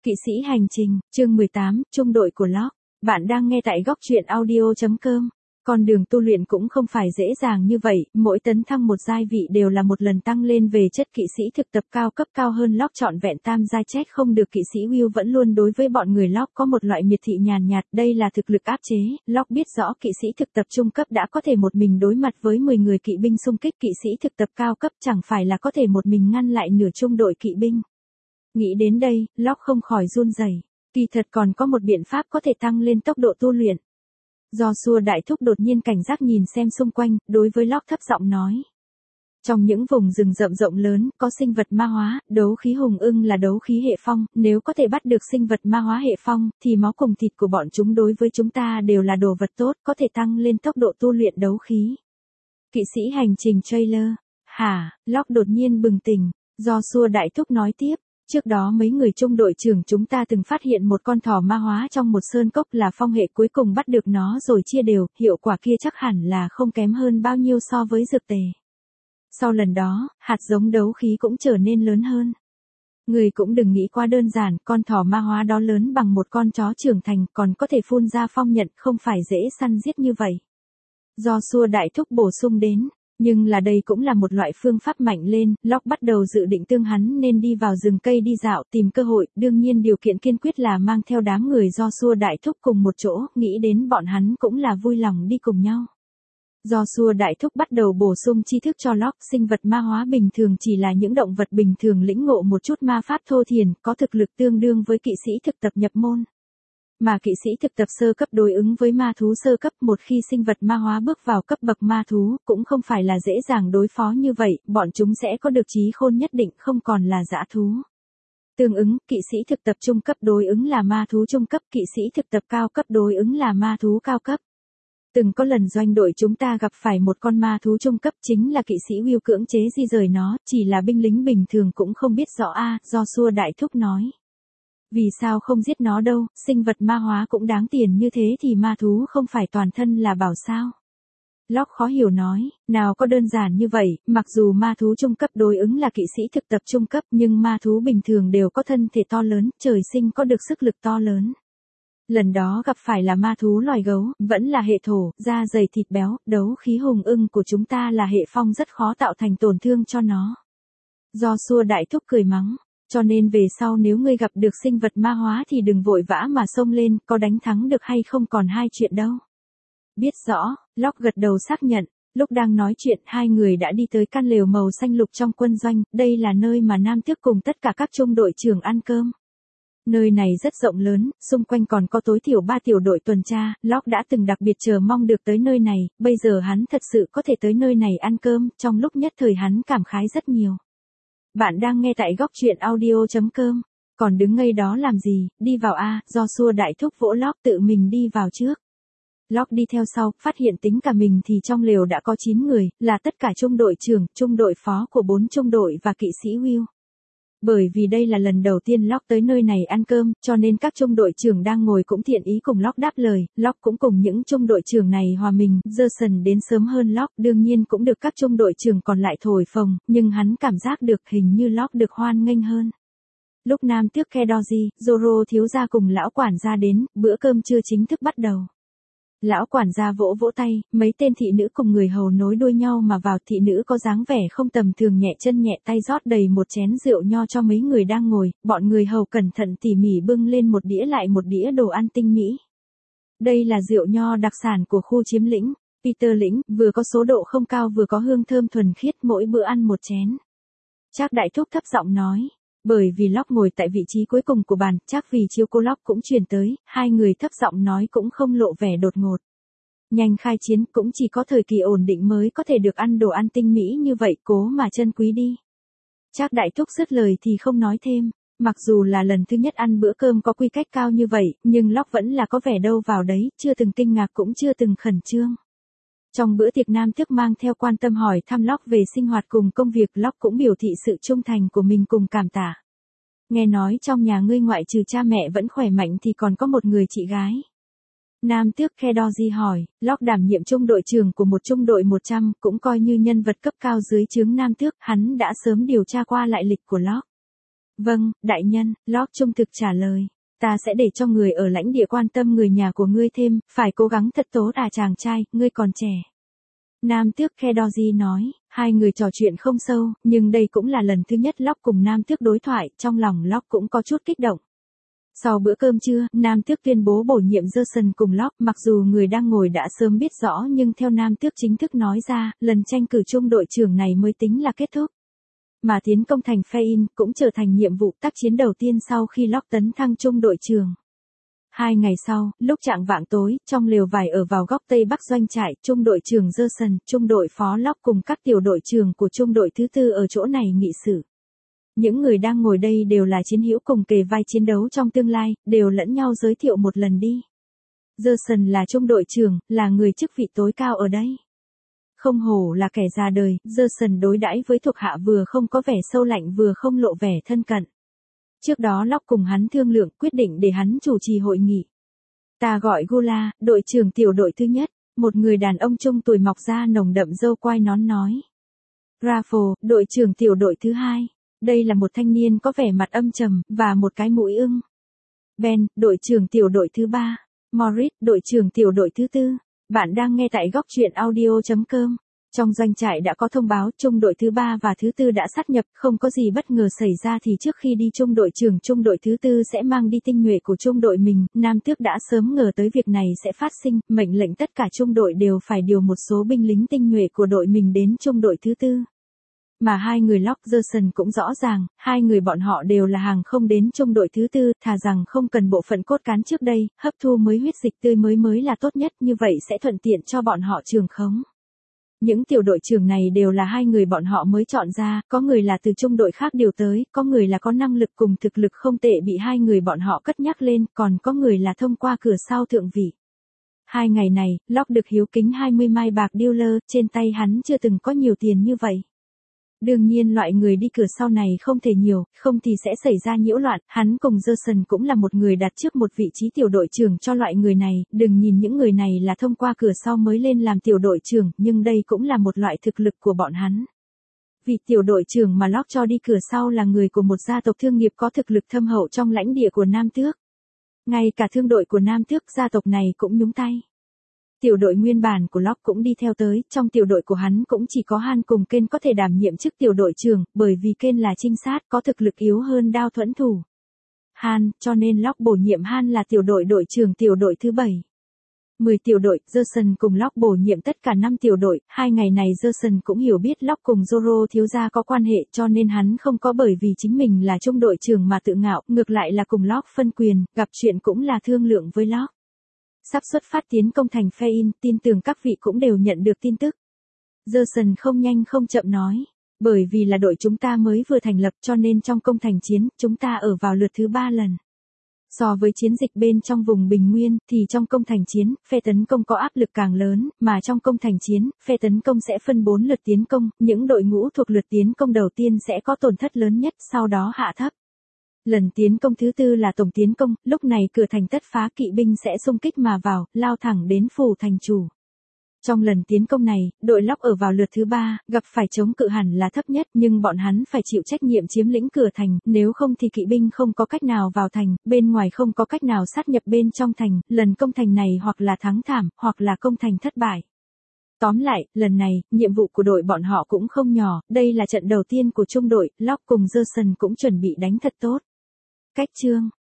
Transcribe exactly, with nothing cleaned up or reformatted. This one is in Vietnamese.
Kỵ sĩ hành trình, chương mười tám, trung đội của Locke. Bạn đang nghe tại góc truyện audio chấm com. Con đường tu luyện cũng không phải dễ dàng như vậy, mỗi tấn thăng một giai vị đều là một lần tăng lên về chất kỵ sĩ thực tập cao cấp cao hơn Locke trọn vẹn tam giai chết không được. Kỵ sĩ Will vẫn luôn đối với bọn người Locke có một loại miệt thị nhàn nhạt, đây là thực lực áp chế. Locke biết rõ kỵ sĩ thực tập trung cấp đã có thể một mình đối mặt với mười người kỵ binh xung kích, kỵ sĩ thực tập cao cấp chẳng phải là có thể một mình ngăn lại nửa trung đội kỵ binh. Nghĩ đến đây, Locke không khỏi run rẩy. Kỳ thật còn có một biện pháp có thể tăng lên tốc độ tu luyện. Joshua đại thúc đột nhiên cảnh giác nhìn xem xung quanh, đối với Locke thấp giọng nói. Trong những vùng rừng rậm rộng lớn, có sinh vật ma hóa, đấu khí hùng ưng là đấu khí hệ phong, nếu có thể bắt được sinh vật ma hóa hệ phong, thì máu cùng thịt của bọn chúng đối với chúng ta đều là đồ vật tốt, có thể tăng lên tốc độ tu luyện đấu khí. Kỵ sĩ hành trình trailer. Hả? Locke đột nhiên bừng tỉnh. Joshua đại thúc nói tiếp. Trước đó mấy người trung đội trưởng chúng ta từng phát hiện một con thỏ ma hóa trong một sơn cốc là phong hệ, cuối cùng bắt được nó rồi chia đều, hiệu quả kia chắc hẳn là không kém hơn bao nhiêu so với dược tề. Sau lần đó, hạt giống đấu khí cũng trở nên lớn hơn. Người cũng đừng nghĩ quá đơn giản, con thỏ ma hóa đó lớn bằng một con chó trưởng thành, còn có thể phun ra phong nhận, không phải dễ săn giết như vậy. Joshua đại thúc bổ sung đến. Nhưng là đây cũng là một loại phương pháp mạnh lên, Locke bắt đầu dự định tương hắn nên đi vào rừng cây đi dạo tìm cơ hội, đương nhiên điều kiện kiên quyết là mang theo đám người Joshua đại thúc cùng một chỗ, nghĩ đến bọn hắn cũng là vui lòng đi cùng nhau. Joshua đại thúc bắt đầu bổ sung tri thức cho Locke, sinh vật ma hóa bình thường chỉ là những động vật bình thường lĩnh ngộ một chút ma pháp thô thiển, có thực lực tương đương với kỵ sĩ thực tập nhập môn. Mà kỵ sĩ thực tập sơ cấp đối ứng với ma thú sơ cấp, một khi sinh vật ma hóa bước vào cấp bậc ma thú, cũng không phải là dễ dàng đối phó như vậy, bọn chúng sẽ có được trí khôn nhất định, không còn là dã thú. Tương ứng, kỵ sĩ thực tập trung cấp đối ứng là ma thú trung cấp, kỵ sĩ thực tập cao cấp đối ứng là ma thú cao cấp. Từng có lần doanh đội chúng ta gặp phải một con ma thú trung cấp, chính là kỵ sĩ Will cưỡng chế di rời nó, chỉ là binh lính bình thường cũng không biết rõ a, Joshua đại thúc nói. Vì sao không giết nó đâu, sinh vật ma hóa cũng đáng tiền như thế thì ma thú không phải toàn thân là bảo sao? Locke khó hiểu nói, nào có đơn giản như vậy, mặc dù ma thú trung cấp đối ứng là kỵ sĩ thực tập trung cấp, nhưng ma thú bình thường đều có thân thể to lớn, trời sinh có được sức lực to lớn. Lần đó gặp phải là ma thú loài gấu, vẫn là hệ thổ, da dày thịt béo, đấu khí hùng ưng của chúng ta là hệ phong, rất khó tạo thành tổn thương cho nó. Joshua đại thúc cười mắng. Cho nên về sau nếu ngươi gặp được sinh vật ma hóa thì đừng vội vã mà xông lên, có đánh thắng được hay không còn hai chuyện đâu. Biết rõ, Locke gật đầu xác nhận, lúc đang nói chuyện hai người đã đi tới căn lều màu xanh lục trong quân doanh, đây là nơi mà Nam Tước cùng tất cả các trung đội trưởng ăn cơm. Nơi này rất rộng lớn, xung quanh còn có tối thiểu ba tiểu đội tuần tra, Locke đã từng đặc biệt chờ mong được tới nơi này, bây giờ hắn thật sự có thể tới nơi này ăn cơm, trong lúc nhất thời hắn cảm khái rất nhiều. Bạn đang nghe tại góc truyện audio chấm com. Còn đứng ngây đó làm gì, đi vào a, Joshua đại thúc vỗ Locke tự mình đi vào trước. Locke đi theo sau, phát hiện tính cả mình thì trong lều đã có chín người, là tất cả trung đội trưởng, trung đội phó của bốn trung đội và kỵ sĩ Will. Bởi vì đây là lần đầu tiên Locke tới nơi này ăn cơm, cho nên các trung đội trưởng đang ngồi cũng thiện ý cùng Locke đáp lời, Locke cũng cùng những trung đội trưởng này hòa mình, Jason đến sớm hơn Locke, đương nhiên cũng được các trung đội trưởng còn lại thổi phồng, nhưng hắn cảm giác được hình như Locke được hoan nghênh hơn. Lúc Nam Tước Kedoji, Zoro thiếu gia cùng lão quản gia đến, bữa cơm trưa chính thức bắt đầu. Lão quản gia vỗ vỗ tay, mấy tên thị nữ cùng người hầu nối đuôi nhau mà vào, thị nữ có dáng vẻ không tầm thường, nhẹ chân nhẹ tay rót đầy một chén rượu nho cho mấy người đang ngồi, bọn người hầu cẩn thận tỉ mỉ bưng lên một đĩa lại một đĩa đồ ăn tinh mỹ. Đây là rượu nho đặc sản của khu chiếm lĩnh, Peter lĩnh, vừa có số độ không cao vừa có hương thơm thuần khiết, mỗi bữa ăn một chén. Trác đại thúc thấp giọng nói. Bởi vì Locke ngồi tại vị trí cuối cùng của bàn, chắc vì chiếu cô Locke cũng truyền tới, hai người thấp giọng nói cũng không lộ vẻ đột ngột. Nhanh khai chiến, cũng chỉ có thời kỳ ổn định mới có thể được ăn đồ ăn tinh mỹ như vậy, cố mà trân quý đi. Trác đại thúc dứt lời thì không nói thêm, mặc dù là lần thứ nhất ăn bữa cơm có quy cách cao như vậy, nhưng Locke vẫn là có vẻ đâu vào đấy, chưa từng kinh ngạc cũng chưa từng khẩn trương. Trong bữa tiệc Nam Tước mang theo quan tâm hỏi thăm Locke về sinh hoạt cùng công việc, Locke cũng biểu thị sự trung thành của mình cùng cảm tạ. Nghe nói trong nhà ngươi ngoại trừ cha mẹ vẫn khỏe mạnh thì còn có một người chị gái. Nam Tước Kedoji hỏi, Locke đảm nhiệm trung đội trưởng của một trung đội một trăm, cũng coi như nhân vật cấp cao dưới trướng Nam Tước, hắn đã sớm điều tra qua lại lịch của Locke. Vâng, đại nhân, Locke trung thực trả lời. Ta sẽ để cho người ở lãnh địa quan tâm người nhà của ngươi thêm, phải cố gắng thật tốt à chàng trai, ngươi còn trẻ. Nam tước Kedoji nói, hai người trò chuyện không sâu, nhưng đây cũng là lần thứ nhất Locke cùng Nam tước đối thoại, trong lòng Locke cũng có chút kích động. Sau bữa cơm trưa, Nam tước tuyên bố bổ nhiệm Gerson cùng Locke, mặc dù người đang ngồi đã sớm biết rõ nhưng theo Nam tước chính thức nói ra, lần tranh cử trung đội trưởng này mới tính là kết thúc. Mà tiến công thành Fein cũng trở thành nhiệm vụ tác chiến đầu tiên sau khi Locke tấn thăng trung đội trưởng. Hai ngày sau, lúc chạng vạng tối, trong lều vải ở vào góc tây bắc doanh trại, trung đội trưởng Gerson, trung đội phó Locke cùng các tiểu đội trưởng của trung đội thứ tư ở chỗ này nghị sự. Những người đang ngồi đây đều là chiến hữu cùng kề vai chiến đấu trong tương lai, đều lẫn nhau giới thiệu một lần đi. Gerson là trung đội trưởng, là người chức vị tối cao ở đây. Không hổ là kẻ già đời, Gerson đối đãi với thuộc hạ vừa không có vẻ sâu lạnh vừa không lộ vẻ thân cận. Trước đó Locke cùng hắn thương lượng quyết định để hắn chủ trì hội nghị. Ta gọi Gula, đội trưởng tiểu đội thứ nhất, một người đàn ông trung tuổi mọc da nồng đậm râu quai nón nói. Raffle, đội trưởng tiểu đội thứ hai. Đây là một thanh niên có vẻ mặt âm trầm, và một cái mũi ưng. Ben, đội trưởng tiểu đội thứ ba. Morris, đội trưởng tiểu đội thứ tư. Bạn đang nghe tại góc truyện audio chấm com. Trong doanh trại đã có thông báo trung đội thứ ba và thứ tư đã sát nhập, không có gì bất ngờ xảy ra thì trước khi đi trung đội trưởng trung đội thứ tư sẽ mang đi tinh nhuệ của trung đội mình, Nam Tước đã sớm ngờ tới việc này sẽ phát sinh, mệnh lệnh tất cả trung đội đều phải điều một số binh lính tinh nhuệ của đội mình đến trung đội thứ tư. Mà hai người Locke Gerson cũng rõ ràng, hai người bọn họ đều là hàng không đến trung đội thứ tư, thà rằng không cần bộ phận cốt cán trước đây, hấp thu mới huyết dịch tươi mới mới là tốt nhất, như vậy sẽ thuận tiện cho bọn họ trường khống. Những tiểu đội trưởng này đều là hai người bọn họ mới chọn ra, có người là từ trung đội khác điều tới, có người là có năng lực cùng thực lực không tệ bị hai người bọn họ cất nhắc lên, còn có người là thông qua cửa sau thượng vị. Hai ngày này, Locke được hiếu kính hai mươi mai bạc dealer, trên tay hắn chưa từng có nhiều tiền như vậy. Đương nhiên loại người đi cửa sau này không thể nhiều, không thì sẽ xảy ra nhiễu loạn, hắn cùng Gerson cũng là một người đặt trước một vị trí tiểu đội trưởng cho loại người này, đừng nhìn những người này là thông qua cửa sau mới lên làm tiểu đội trưởng, nhưng đây cũng là một loại thực lực của bọn hắn. Vị tiểu đội trưởng mà Locke cho đi cửa sau là người của một gia tộc thương nghiệp có thực lực thâm hậu trong lãnh địa của Nam Tước. Ngay cả thương đội của Nam Tước gia tộc này cũng nhúng tay. Tiểu đội nguyên bản của Locke cũng đi theo tới, trong tiểu đội của hắn cũng chỉ có Han cùng Ken có thể đảm nhiệm chức tiểu đội trưởng, bởi vì Ken là trinh sát, có thực lực yếu hơn đao thuẫn thủ. Han, cho nên Locke bổ nhiệm Han là tiểu đội đội trưởng tiểu đội thứ bảy. mười tiểu đội, Gerson cùng Locke bổ nhiệm tất cả năm tiểu đội, hai ngày này Gerson cũng hiểu biết Locke cùng Zoro thiếu gia có quan hệ cho nên hắn không có bởi vì chính mình là trung đội trưởng mà tự ngạo, ngược lại là cùng Locke phân quyền, gặp chuyện cũng là thương lượng với Locke. Sắp xuất phát tiến công thành Fein, tin tưởng các vị cũng đều nhận được tin tức. Gerson không nhanh không chậm nói, bởi vì là đội chúng ta mới vừa thành lập cho nên trong công thành chiến, chúng ta ở vào lượt thứ ba lần. So với chiến dịch bên trong vùng Bình Nguyên, thì trong công thành chiến, phe tấn công có áp lực càng lớn, mà trong công thành chiến, phe tấn công sẽ phân bốn lượt tiến công, những đội ngũ thuộc lượt tiến công đầu tiên sẽ có tổn thất lớn nhất, sau đó hạ thấp. Lần tiến công thứ tư là tổng tiến công, lúc này cửa thành tất phá kỵ binh sẽ xung kích mà vào, lao thẳng đến phủ thành chủ. Trong lần tiến công này, đội Locke ở vào lượt thứ ba, gặp phải chống cự hẳn là thấp nhất nhưng bọn hắn phải chịu trách nhiệm chiếm lĩnh cửa thành, nếu không thì kỵ binh không có cách nào vào thành, bên ngoài không có cách nào sát nhập bên trong thành, lần công thành này hoặc là thắng thảm, hoặc là công thành thất bại. Tóm lại, lần này, nhiệm vụ của đội bọn họ cũng không nhỏ, đây là trận đầu tiên của trung đội, Locke cùng Gerson cũng chuẩn bị đánh thật tốt. Cách chương